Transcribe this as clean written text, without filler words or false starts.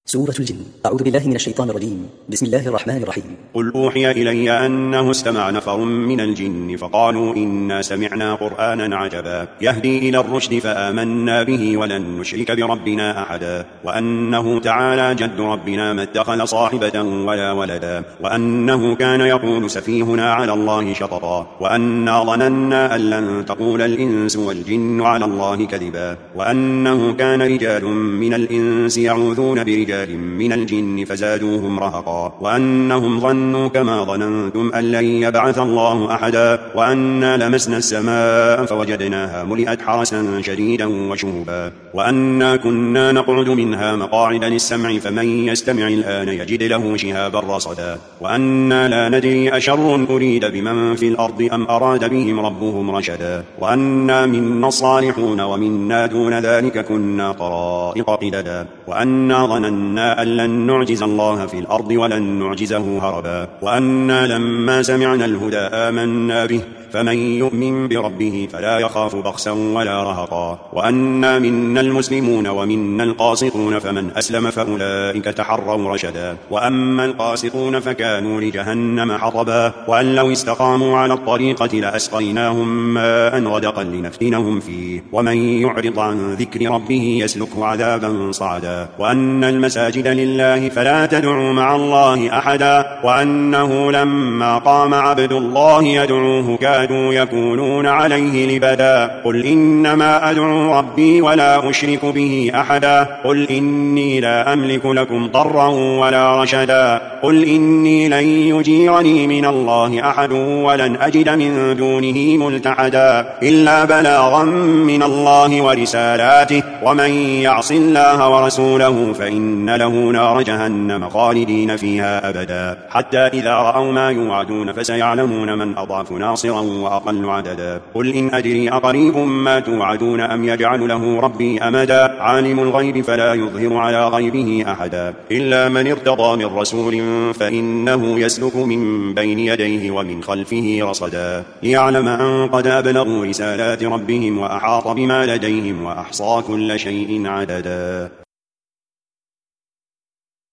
سورة الجن. أعوذ بالله من الشيطان الرجيم. بسم الله الرحمن الرحيم. قل أوحي إلي أنه استمع نفر من الجن فقالوا إنا سمعنا قرآنا عجبا يهدي إلى الرشد فآمنا به ولن نشرك بربنا أحدا وأنه تعالى جد ربنا ما اتخذ صاحبة ولا ولدا وأنه كان يقول سفيهنا على الله شططا وأنا ظننا أن لن تقول الإنس والجن على الله كذبا وأنه كان رجال من الإنس يعوذون برجال من الجن فزادوهم رهقا وأنهم ظنوا كما ظننتم أن لن يبعث الله أحدا وأنا لمسنا السماء فوجدناها ملئت حرسا شديدا وشهبا وأنا كنا نقعد منها مقاعد للسمع فمن يستمع الآن يجد له شهابا رصدا وأنا لا ندري أشر أريد بمن في الأرض أم أراد بهم ربهم رشدا وأنا منا الصالحون ومنا دون ذلك كنا طرائق قددا وأنا ظننا أن لن نعجز الله في الأرض ولن نعجزه هربا وأنا لما سمعنا الهدى آمنا به فمن يؤمن بربه فلا يخاف بخسا ولا رهقا وأنا منا المسلمون ومنا القاسطون فمن أسلم فأولئك تحروا رشدا وأما القاسطون فكانوا لجهنم حطبا وأن لو استقاموا على الطريقة لأسقيناهم ماء غدقا لنفتنهم فيه ومن يعرض عن ذكر ربه يسلكه عذابا صعدا وأن المساجد لله فلا تدعوا مع الله أحدا وأنه لما قام عبد الله يدعوه كادوا يكونون عليه لبدا قل إنما أدعو ربي ولا أشرك به أحدا قل إني لا أملك لكم ضرا ولا رشدا قل إني لن يجيرني من الله أحد ولن أجد من دونه ملتحدا إلا بلاغا من الله ورسالاته ومن يعص الله ورسوله فإن له نار جهنم خالدين فيها أبدا حتى إذا رأوا ما يوعدون فسيعلمون من أضعف ناصرا وأقل عددا قل إن أدري أقريب ما توعدون أم يجعل له ربي أمدا عالم الغيب فلا يظهر على غيبه أحدا إلا من ارتضى من رسول فإنه يسلك من بين يديه ومن خلفه رصدا ليعلم أن قد أبلغوا رسالات ربهم وأحاط بما لديهم وأحصى كل شيء عددا.